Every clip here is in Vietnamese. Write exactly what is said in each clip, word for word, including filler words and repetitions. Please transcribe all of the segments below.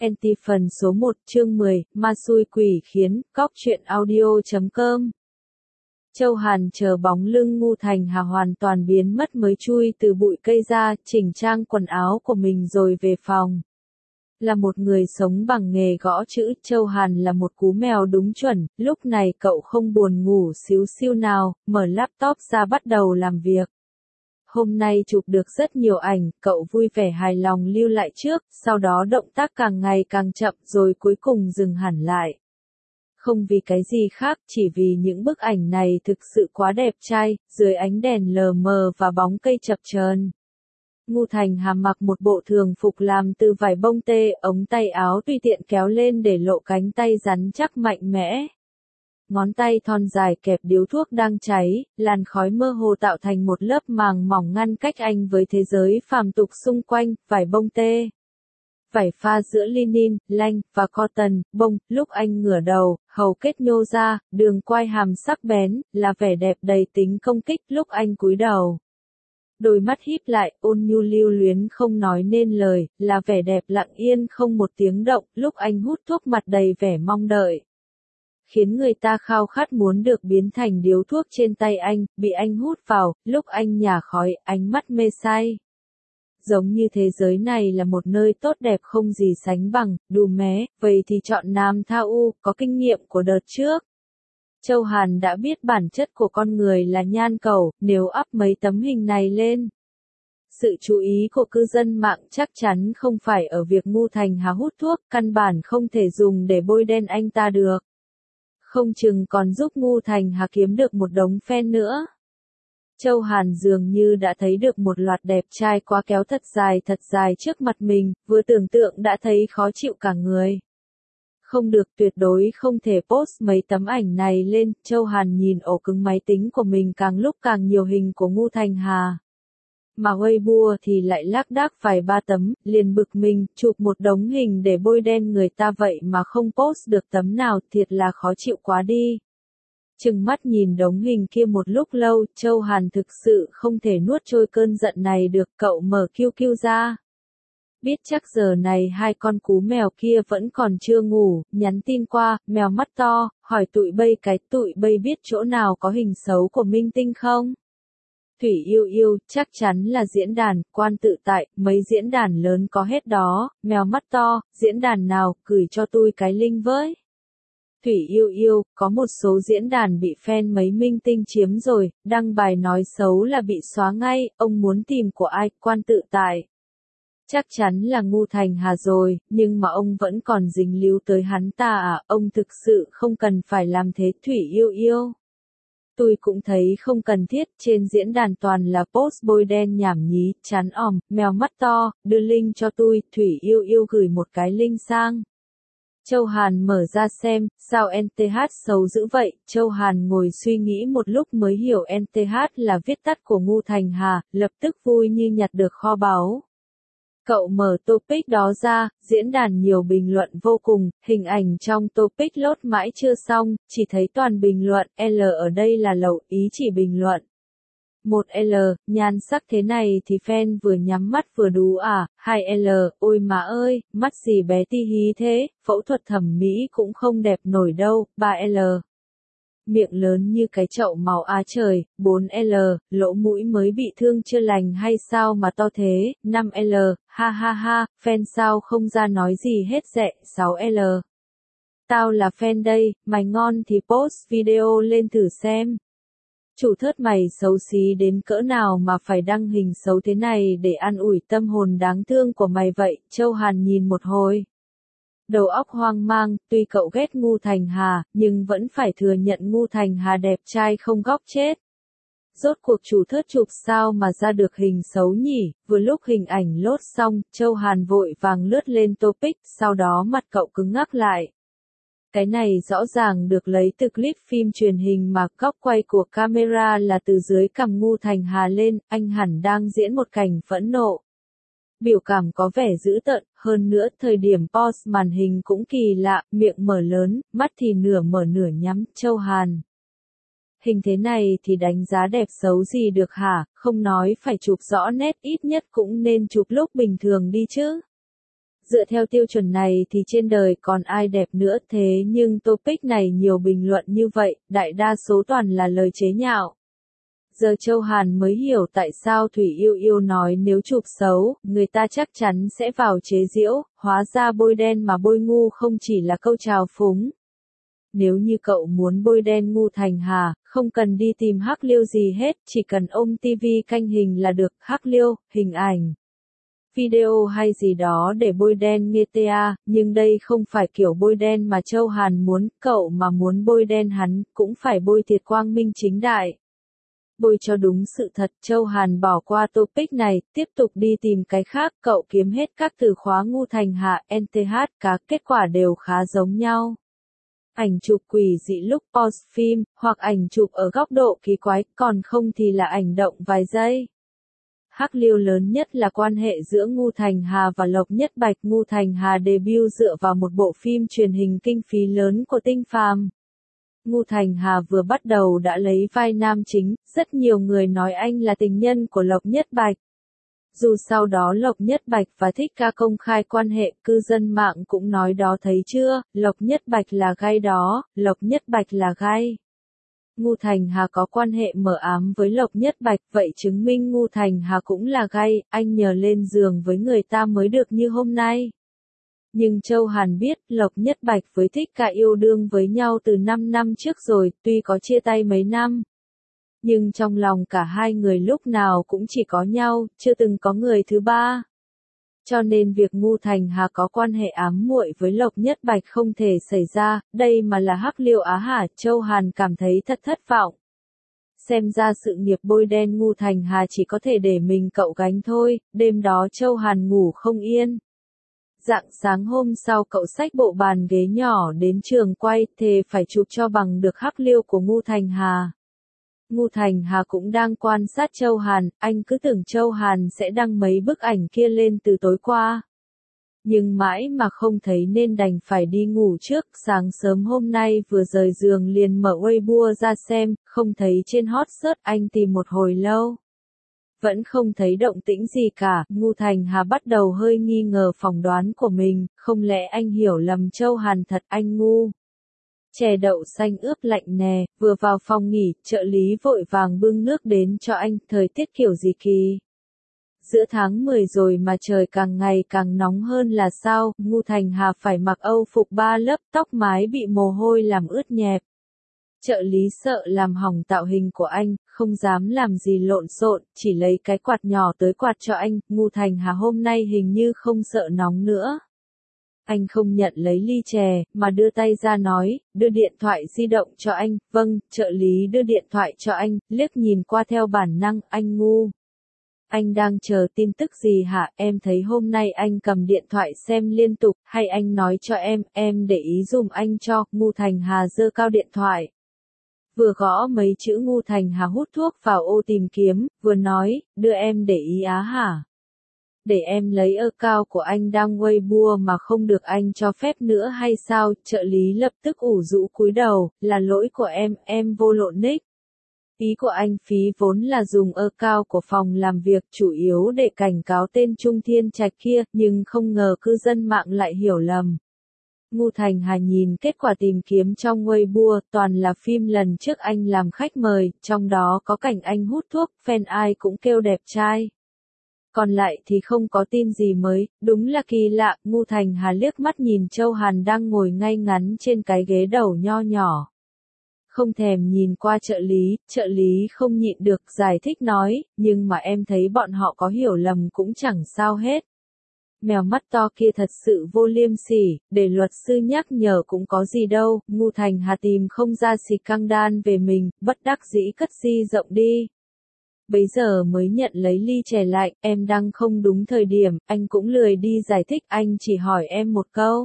Anti phần số một chương mười, ma xui quỷ khiến, cóc truyện audio chấm com. Châu Hàn chờ bóng lưng Ngu Thành Hà hoàn toàn biến mất mới chui từ bụi cây ra, chỉnh trang quần áo của mình rồi về phòng. Là một người sống bằng nghề gõ chữ, Châu Hàn là một cú mèo đúng chuẩn, lúc này cậu không buồn ngủ xíu xiu nào, mở laptop ra bắt đầu làm việc. Hôm nay chụp được rất nhiều ảnh, cậu vui vẻ hài lòng lưu lại trước, sau đó động tác càng ngày càng chậm rồi cuối cùng dừng hẳn lại. Không vì cái gì khác, chỉ vì những bức ảnh này thực sự quá đẹp trai, dưới ánh đèn lờ mờ và bóng cây chập chờn. Ngu Thành Hà mặc một bộ thường phục làm từ vải bông tê, ống tay áo tùy tiện kéo lên để lộ cánh tay rắn chắc mạnh mẽ. Ngón tay thon dài kẹp điếu thuốc đang cháy, làn khói mơ hồ tạo thành một lớp màng mỏng ngăn cách anh với thế giới phàm tục xung quanh, vải bông tê. Vải pha giữa linen, lanh, và cotton, bông, lúc anh ngửa đầu, hầu kết nhô ra, đường quai hàm sắc bén, là vẻ đẹp đầy tính công kích lúc anh cúi đầu. Đôi mắt híp lại, ôn nhu lưu luyến không nói nên lời, là vẻ đẹp lặng yên không một tiếng động, lúc anh hút thuốc mặt đầy vẻ mong đợi. Khiến người ta khao khát muốn được biến thành điếu thuốc trên tay anh, bị anh hút vào, lúc anh nhả khói, ánh mắt mê say. Giống như thế giới này là một nơi tốt đẹp không gì sánh bằng, đù mé, vậy thì chọn Nam Tha U, có kinh nghiệm của đợt trước. Châu Hàn đã biết bản chất của con người là nhan cầu, nếu up mấy tấm hình này lên. Sự chú ý của cư dân mạng chắc chắn không phải ở việc Ngu Thành Hà hút thuốc, căn bản không thể dùng để bôi đen anh ta được. Không chừng còn giúp Ngu Thành Hà kiếm được một đống fan nữa. Châu Hàn dường như đã thấy được một loạt đẹp trai quá kéo thật dài thật dài trước mặt mình, vừa tưởng tượng đã thấy khó chịu cả người. Không được, tuyệt đối không thể post mấy tấm ảnh này lên, Châu Hàn nhìn ổ cứng máy tính của mình càng lúc càng nhiều hình của Ngu Thành Hà. Mà Weibo thì lại lác đác vài ba tấm, liền bực mình, chụp một đống hình để bôi đen người ta vậy mà không post được tấm nào, thiệt là khó chịu quá đi. Chừng mắt nhìn đống hình kia một lúc lâu, Châu Hàn thực sự không thể nuốt trôi cơn giận này được, cậu mở Q Q ra. Biết chắc giờ này hai con cú mèo kia vẫn còn chưa ngủ, nhắn tin qua, mèo mắt to, hỏi tụi bây cái tụi bây biết chỗ nào có hình xấu của minh tinh không? Thủy yêu yêu, chắc chắn là diễn đàn, quan tự tại, mấy diễn đàn lớn có hết đó, mèo mắt to, diễn đàn nào, gửi cho tôi cái link với. Thủy yêu yêu, có một số diễn đàn bị fan mấy minh tinh chiếm rồi, đăng bài nói xấu là bị xóa ngay, ông muốn tìm của ai, quan tự tại. Chắc chắn là Ngu Thành Hà rồi, nhưng mà ông vẫn còn dính líu tới hắn ta à, ông thực sự không cần phải làm thế. Thủy yêu yêu. Tôi cũng thấy không cần thiết, trên diễn đàn toàn là post bôi đen nhảm nhí, chán òm, mèo mắt to, đưa link cho tôi, Thủy yêu yêu gửi một cái link sang. Châu Hàn mở ra xem, sao en tê hát xấu dữ vậy, Châu Hàn ngồi suy nghĩ một lúc mới hiểu en tê hát là viết tắt của Ngu Thành Hà, lập tức vui như nhặt được kho báu. Cậu mở topic đó ra, diễn đàn nhiều bình luận vô cùng, hình ảnh trong topic lốt mãi chưa xong, chỉ thấy toàn bình luận, L ở đây là lậu, ý chỉ bình luận. một L, nhan sắc thế này thì fan vừa nhắm mắt vừa đú à, hai L, ôi má ơi, mắt gì bé tí hí thế, phẫu thuật thẩm mỹ cũng không đẹp nổi đâu, ba L. Miệng lớn như cái chậu màu á trời, bốn L, lỗ mũi mới bị thương chưa lành hay sao mà to thế, năm L, ha ha ha, fan sao không ra nói gì hết dẹ, sáu L. Tao là fan đây, mày ngon thì post video lên thử xem. Chủ thớt mày xấu xí đến cỡ nào mà phải đăng hình xấu thế này để an ủi tâm hồn đáng thương của mày vậy, Châu Hàn nhìn một hồi. Đầu óc hoang mang, tuy cậu ghét Ngu Thành Hà, nhưng vẫn phải thừa nhận Ngu Thành Hà đẹp trai không góc chết. Rốt cuộc chủ thớt chụp sao mà ra được hình xấu nhỉ, vừa lúc hình ảnh lốt xong, Châu Hàn vội vàng lướt lên topic, sau đó mặt cậu cứng ngắc lại. Cái này rõ ràng được lấy từ clip phim truyền hình mà góc quay của camera là từ dưới cằm Ngu Thành Hà lên, anh hẳn đang diễn một cảnh phẫn nộ. Biểu cảm có vẻ dữ tợn, hơn nữa thời điểm pause màn hình cũng kỳ lạ, miệng mở lớn, mắt thì nửa mở nửa nhắm, Châu Hàn. Hình thế này thì đánh giá đẹp xấu gì được hả, không nói phải chụp rõ nét ít nhất cũng nên chụp lúc bình thường đi chứ. Dựa theo tiêu chuẩn này thì trên đời còn ai đẹp nữa, thế nhưng topic này nhiều bình luận như vậy, đại đa số toàn là lời chế nhạo. Giờ Châu Hàn mới hiểu tại sao Thủy Yêu Yêu nói nếu chụp xấu, người ta chắc chắn sẽ vào chế giễu, hóa ra bôi đen mà bôi ngu không chỉ là câu trào phúng. Nếu như cậu muốn bôi đen Ngu Thành Hà, không cần đi tìm Hắc Liêu gì hết, chỉ cần ôm tivi canh hình là được, Hắc Liêu, hình ảnh, video hay gì đó để bôi đen nghe ta, nhưng đây không phải kiểu bôi đen mà Châu Hàn muốn, cậu mà muốn bôi đen hắn, cũng phải bôi thiệt quang minh chính đại. Bôi cho đúng sự thật, Châu Hàn bỏ qua topic này, tiếp tục đi tìm cái khác, cậu kiếm hết các từ khóa Ngu Thành Hà, en tê hát, cá, kết quả đều khá giống nhau. Ảnh chụp quỷ dị lúc pause phim, hoặc ảnh chụp ở góc độ kỳ quái, còn không thì là ảnh động vài giây. Hắc Liêu lớn nhất là quan hệ giữa Ngu Thành Hà và Lộc Nhất Bạch. Ngu Thành Hà debut dựa vào một bộ phim truyền hình kinh phí lớn của Tinh Phàm. Ngu Thành Hà vừa bắt đầu đã lấy vai nam chính, rất nhiều người nói anh là tình nhân của Lộc Nhất Bạch. Dù sau đó Lộc Nhất Bạch và Thích Ca công khai quan hệ, cư dân mạng cũng nói đó thấy chưa, Lộc Nhất Bạch là gay đó, Lộc Nhất Bạch là gay. Ngu Thành Hà có quan hệ mờ ám với Lộc Nhất Bạch, vậy chứng minh Ngu Thành Hà cũng là gay, anh nhờ lên giường với người ta mới được như hôm nay. Nhưng Châu Hàn biết, Lộc Nhất Bạch với Thích Ca yêu đương với nhau từ năm năm trước rồi, tuy có chia tay mấy năm. Nhưng trong lòng cả hai người lúc nào cũng chỉ có nhau, chưa từng có người thứ ba. Cho nên việc Ngu Thành Hà có quan hệ ám muội với Lộc Nhất Bạch không thể xảy ra, đây mà là Hắc Liêu Á hả? Châu Hàn cảm thấy thật thất vọng. Xem ra sự nghiệp bôi đen Ngu Thành Hà chỉ có thể để mình cậu gánh thôi, đêm đó Châu Hàn ngủ không yên. Rạng sáng hôm sau cậu xách bộ bàn ghế nhỏ đến trường quay, thề phải chụp cho bằng được Hắc Liêu của Ngu Thành Hà. Ngu Thành Hà cũng đang quan sát Châu Hàn, anh cứ tưởng Châu Hàn sẽ đăng mấy bức ảnh kia lên từ tối qua. Nhưng mãi mà không thấy nên đành phải đi ngủ trước, sáng sớm hôm nay vừa rời giường liền mở Weibo ra xem, không thấy trên hot search, anh tìm một hồi lâu. Vẫn không thấy động tĩnh gì cả, Ngu Thành Hà bắt đầu hơi nghi ngờ phỏng đoán của mình, không lẽ anh hiểu lầm Châu Hàn thật, anh ngu. Chè đậu xanh ướp lạnh nè, vừa vào phòng nghỉ, trợ lý vội vàng bưng nước đến cho anh, thời tiết kiểu gì kỳ. Giữa tháng mười rồi mà trời càng ngày càng nóng hơn là sao, Ngu Thành Hà phải mặc âu phục ba lớp, tóc mái bị mồ hôi làm ướt nhẹp. Trợ lý sợ làm hỏng tạo hình của anh, không dám làm gì lộn xộn, chỉ lấy cái quạt nhỏ tới quạt cho anh, Ngu Thành Hà hôm nay hình như không sợ nóng nữa. Anh không nhận lấy ly chè, mà đưa tay ra nói, đưa điện thoại di động cho anh, vâng, trợ lý đưa điện thoại cho anh, liếc nhìn qua theo bản năng, anh ngu. Anh đang chờ tin tức gì hả, em thấy hôm nay anh cầm điện thoại xem liên tục, hay anh nói cho em, em để ý dùm anh cho, Ngu Thành Hà giơ cao điện thoại. Vừa gõ mấy chữ Ngu Thành Hà hút thuốc vào ô tìm kiếm, vừa nói, đưa em để ý á hả. Để em lấy account của anh đang Weibo mà không được anh cho phép nữa hay sao, trợ lý lập tức ủ rũ cúi đầu, là lỗi của em, em vô lộn nick. Ý của anh phí vốn là dùng account của phòng làm việc chủ yếu để cảnh cáo tên Trung Thiên Trạch kia, nhưng không ngờ cư dân mạng lại hiểu lầm. Ngu Thành Hà nhìn kết quả tìm kiếm trong Weibo, toàn là phim lần trước anh làm khách mời, trong đó có cảnh anh hút thuốc, fan ai cũng kêu đẹp trai. Còn lại thì không có tin gì mới, đúng là kỳ lạ, Ngu Thành Hà liếc mắt nhìn Châu Hàn đang ngồi ngay ngắn trên cái ghế đầu nho nhỏ. Không thèm nhìn qua trợ lý, trợ lý không nhịn được giải thích nói, nhưng mà em thấy bọn họ có hiểu lầm cũng chẳng sao hết. Mèo mắt to kia thật sự vô liêm sỉ, để luật sư nhắc nhở cũng có gì đâu, Ngu Thành Hà tìm không ra xì căng đan về mình, bất đắc dĩ cất di rộng đi. Bấy giờ mới nhận lấy ly chè lạnh, em đang không đúng thời điểm, anh cũng lười đi giải thích, anh chỉ hỏi em một câu.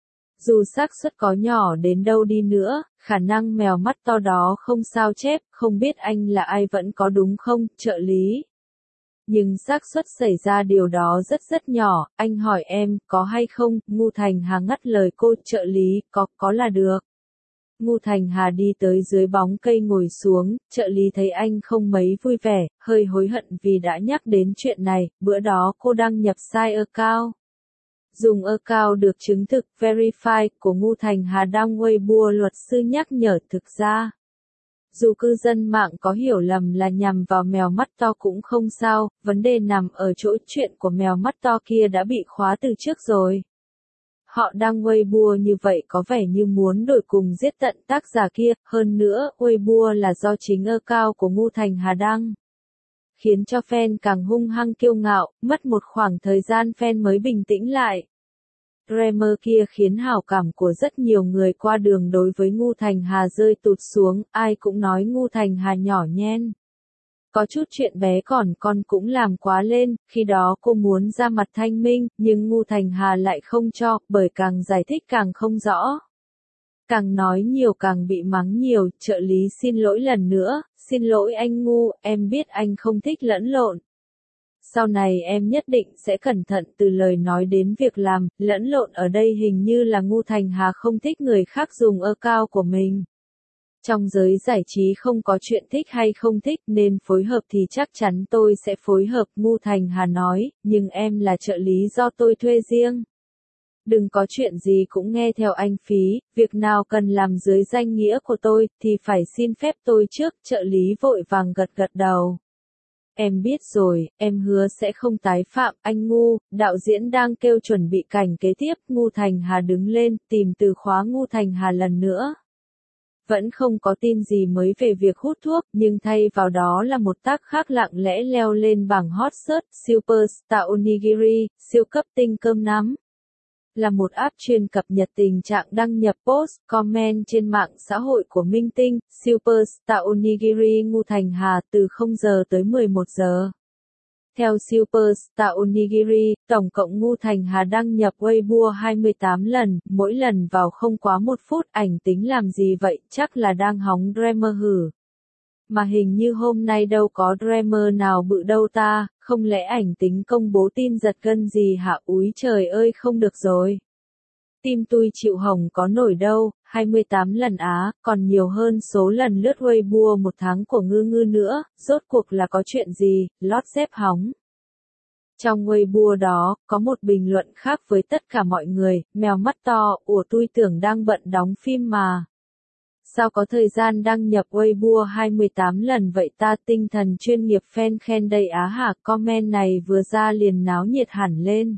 Dù xác suất có nhỏ đến đâu đi nữa, khả năng mèo mắt to đó không sao chép, không biết anh là ai vẫn có đúng không, trợ lý. Nhưng xác suất xảy ra điều đó rất rất nhỏ, anh hỏi em, có hay không, Ngu Thành Hà ngắt lời cô, trợ lý, có, có là được. Ngu Thành Hà đi tới dưới bóng cây ngồi xuống, trợ lý thấy anh không mấy vui vẻ, hơi hối hận vì đã nhắc đến chuyện này, bữa đó cô đăng nhập sai account. Dùng account được chứng thực verify của Ngu Thành Hà đăng Weibo, luật sư nhắc nhở thực ra. Dù cư dân mạng có hiểu lầm là nhằm vào mèo mắt to cũng không sao, vấn đề nằm ở chỗ chuyện của mèo mắt to kia đã bị khóa từ trước rồi. Họ đăng Weibo như vậy có vẻ như muốn đổi cùng giết tận tác giả kia, hơn nữa, Weibo là do chính account của Ngu Thành Hà đăng. Khiến cho fan càng hung hăng kiêu ngạo, mất một khoảng thời gian fan mới bình tĩnh lại. Dreamer kia khiến hảo cảm của rất nhiều người qua đường đối với Ngu Thành Hà rơi tụt xuống, ai cũng nói Ngu Thành Hà nhỏ nhen. Có chút chuyện bé còn con cũng làm quá lên, khi đó cô muốn ra mặt thanh minh, nhưng Ngu Thành Hà lại không cho, bởi càng giải thích càng không rõ. Càng nói nhiều càng bị mắng nhiều, trợ lý xin lỗi lần nữa, xin lỗi anh Ngu, em biết anh không thích lẫn lộn. Sau này em nhất định sẽ cẩn thận từ lời nói đến việc làm, lẫn lộn ở đây hình như là Ngu Thành Hà không thích người khác dùng account của mình. Trong giới giải trí không có chuyện thích hay không thích nên phối hợp thì chắc chắn tôi sẽ phối hợp, Ngu Thành Hà nói, nhưng em là trợ lý do tôi thuê riêng. Đừng có chuyện gì cũng nghe theo anh phí, việc nào cần làm dưới danh nghĩa của tôi thì phải xin phép tôi trước, trợ lý vội vàng gật gật đầu. Em biết rồi, em hứa sẽ không tái phạm, anh Ngu, đạo diễn đang kêu chuẩn bị cảnh kế tiếp, Ngu Thành Hà đứng lên, tìm từ khóa Ngu Thành Hà lần nữa. Vẫn không có tin gì mới về việc hút thuốc, nhưng thay vào đó là một tác khác lặng lẽ leo lên bảng hot search, Superstar Onigiri, siêu cấp tinh cơm nắm. Là một app chuyên cập nhật tình trạng đăng nhập post, comment trên mạng xã hội của minh tinh, Superstar Onigiri Ngu Thành Hà từ không giờ tới mười một giờ. Theo Superstar Onigiri, tổng cộng Ngu Thành Hà đăng nhập Weibo hai mươi tám lần, mỗi lần vào không quá một phút, ảnh tính làm gì vậy, chắc là đang hóng Dreamer hử. Mà hình như hôm nay đâu có Dreamer nào bự đâu ta, không lẽ ảnh tính công bố tin giật gân gì hả, úi trời ơi không được rồi. Tim tui chịu hồng có nổi đâu, hai mươi tám lần á, còn nhiều hơn số lần lướt Weibo một tháng của Ngư Ngư nữa, rốt cuộc là có chuyện gì, lót xếp hóng. Trong Weibo đó, có một bình luận khác với tất cả mọi người, mèo mắt to, ủa tui tưởng đang bận đóng phim mà. Sao có thời gian đăng nhập Weibo hai mươi tám lần vậy ta, tinh thần chuyên nghiệp fan khen đầy á hả, comment này vừa ra liền náo nhiệt hẳn lên.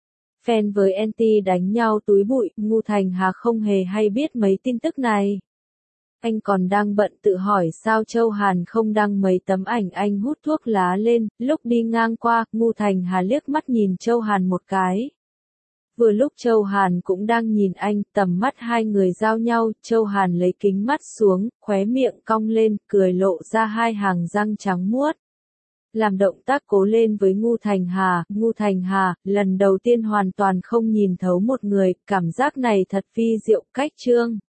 Fan với anti đánh nhau túi bụi, Ngu Thành Hà không hề hay biết mấy tin tức này. Anh còn đang bận tự hỏi sao Châu Hàn không đăng mấy tấm ảnh anh hút thuốc lá lên, lúc đi ngang qua, Ngu Thành Hà liếc mắt nhìn Châu Hàn một cái. Vừa lúc Châu Hàn cũng đang nhìn anh, tầm mắt hai người giao nhau, Châu Hàn lấy kính mắt xuống, khóe miệng cong lên, cười lộ ra hai hàng răng trắng muốt. Làm động tác cố lên với Ngu Thành Hà, Ngu Thành Hà, lần đầu tiên hoàn toàn không nhìn thấu một người, cảm giác này thật phi diệu, cách trương.